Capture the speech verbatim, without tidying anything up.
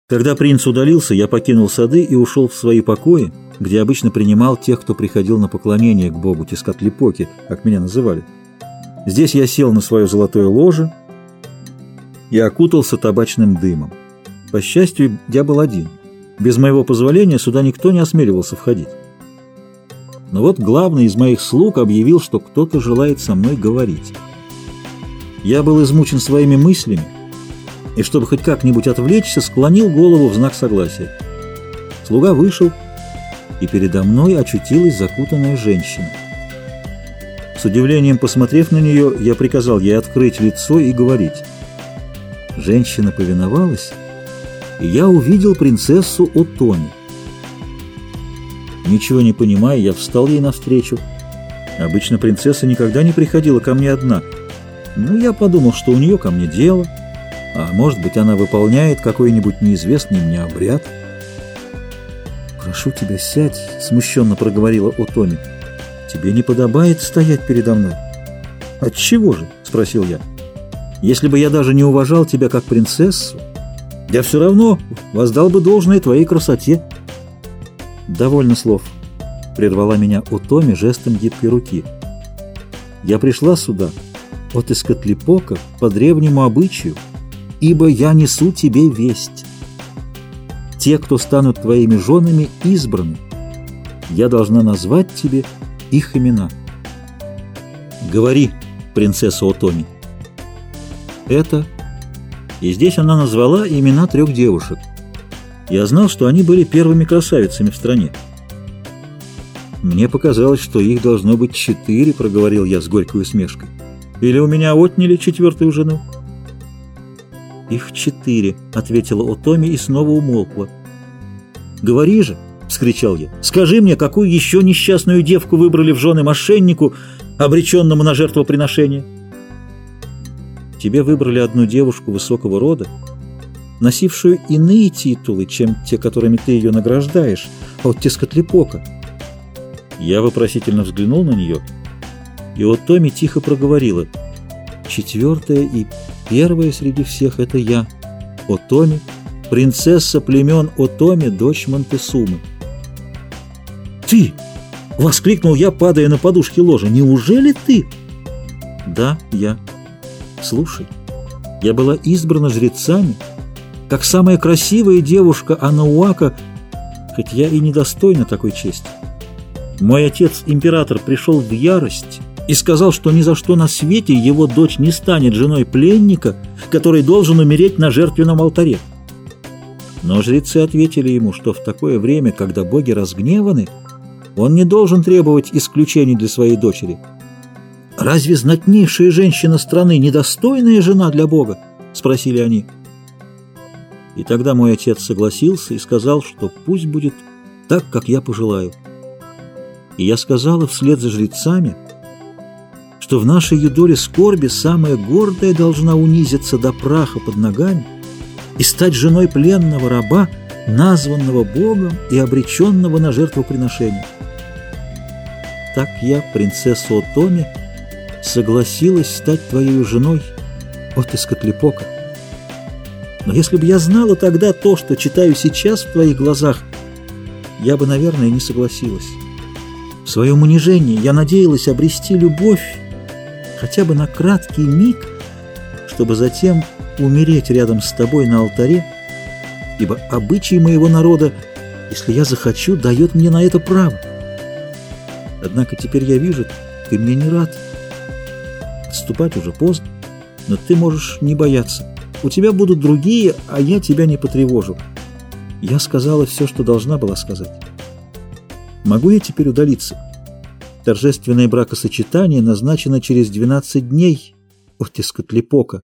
Когда принц удалился, я покинул сады и ушел в свои покои, где обычно принимал тех, кто приходил на поклонение к богу Тескатлипоке, как меня называли. Здесь я сел на свое золотое ложе и окутался табачным дымом. По счастью, я был один. Без моего позволения сюда никто не осмеливался входить. Но вот главный из моих слуг объявил, что кто-то желает со мной говорить. Я был измучен своими мыслями, и, чтобы хоть как-нибудь отвлечься, склонил голову в знак согласия. Слуга вышел, и передо мной очутилась закутанная женщина. С удивлением посмотрев на нее, я приказал ей открыть лицо и говорить. Женщина повиновалась, и я увидел принцессу Отоми. Ничего не понимая, я встал ей навстречу. Обычно принцесса никогда не приходила ко мне одна, но я подумал, что у нее ко мне дело, а может быть, она выполняет какой-нибудь неизвестный мне обряд. «Прошу тебя, сядь», — смущенно проговорила Отоми. «Тебе не подобает стоять передо мной». «Отчего же?» — спросил я. «Если бы я даже не уважал тебя как принцессу, я все равно воздал бы должное твоей красоте». «Довольно слов», — прервала меня Отоми жестом гибкой руки. «Я пришла сюда от Тескатлипока по древнему обычаю, ибо я несу тебе весть. Те, кто станут твоими женами, избраны. Я должна назвать тебе их имена». «Говори, принцесса Отоми». «Это...» И здесь она назвала имена трех девушек. Я знал, что они были первыми красавицами в стране. «Мне показалось, что их должно быть четыре», — проговорил я с горькой усмешкой. «Или у меня отняли четвертую жену?» «Их четыре», — ответила Отоми и снова умолкла. «Говори же», — вскричал я, — «скажи мне, какую еще несчастную девку выбрали в жены мошеннику, обреченному на жертвоприношение?» «Тебе выбрали одну девушку высокого рода, носившую иные титулы, чем те, которыми ты ее награждаешь, от Тескатлипока». Я вопросительно взглянул на нее, и Отоми тихо проговорила. «Четвертая и первая среди всех — это я, Отоми, принцесса племен Отоми, дочь Монтесумы». «Ты!» — воскликнул я, падая на подушки ложа. «Неужели ты?» «Да, я. Слушай, я была избрана жрецами, как самая красивая девушка Анауака, хоть я и недостойна такой чести. Мой отец, император, пришел в ярость и сказал, что ни за что на свете его дочь не станет женой пленника, который должен умереть на жертвенном алтаре. Но жрецы ответили ему, что в такое время, когда боги разгневаны, он не должен требовать исключений для своей дочери. «Разве знатнейшая женщина страны недостойная жена для бога?» — спросили они. И тогда мой отец согласился и сказал, что пусть будет так, как я пожелаю. И я сказала вслед за жрецами, что в нашей юдоле скорби самая гордая должна унизиться до праха под ногами и стать женой пленного раба, названного Богом и обреченного на жертвоприношение. Так я, принцесса Отоми, согласилась стать твоей женой от Тескатлипока. Но если бы я знала тогда то, что читаю сейчас в твоих глазах, я бы, наверное, не согласилась. В своем унижении я надеялась обрести любовь хотя бы на краткий миг, чтобы затем умереть рядом с тобой на алтаре, ибо обычай моего народа, если я захочу, дает мне на это право. Однако теперь я вижу, ты мне не рад. Отступать уже поздно, но ты можешь не бояться. У тебя будут другие, а я тебя не потревожу. Я сказала все, что должна была сказать. Могу я теперь удалиться? Торжественное бракосочетание назначено через двенадцать дней от Тескатлипока.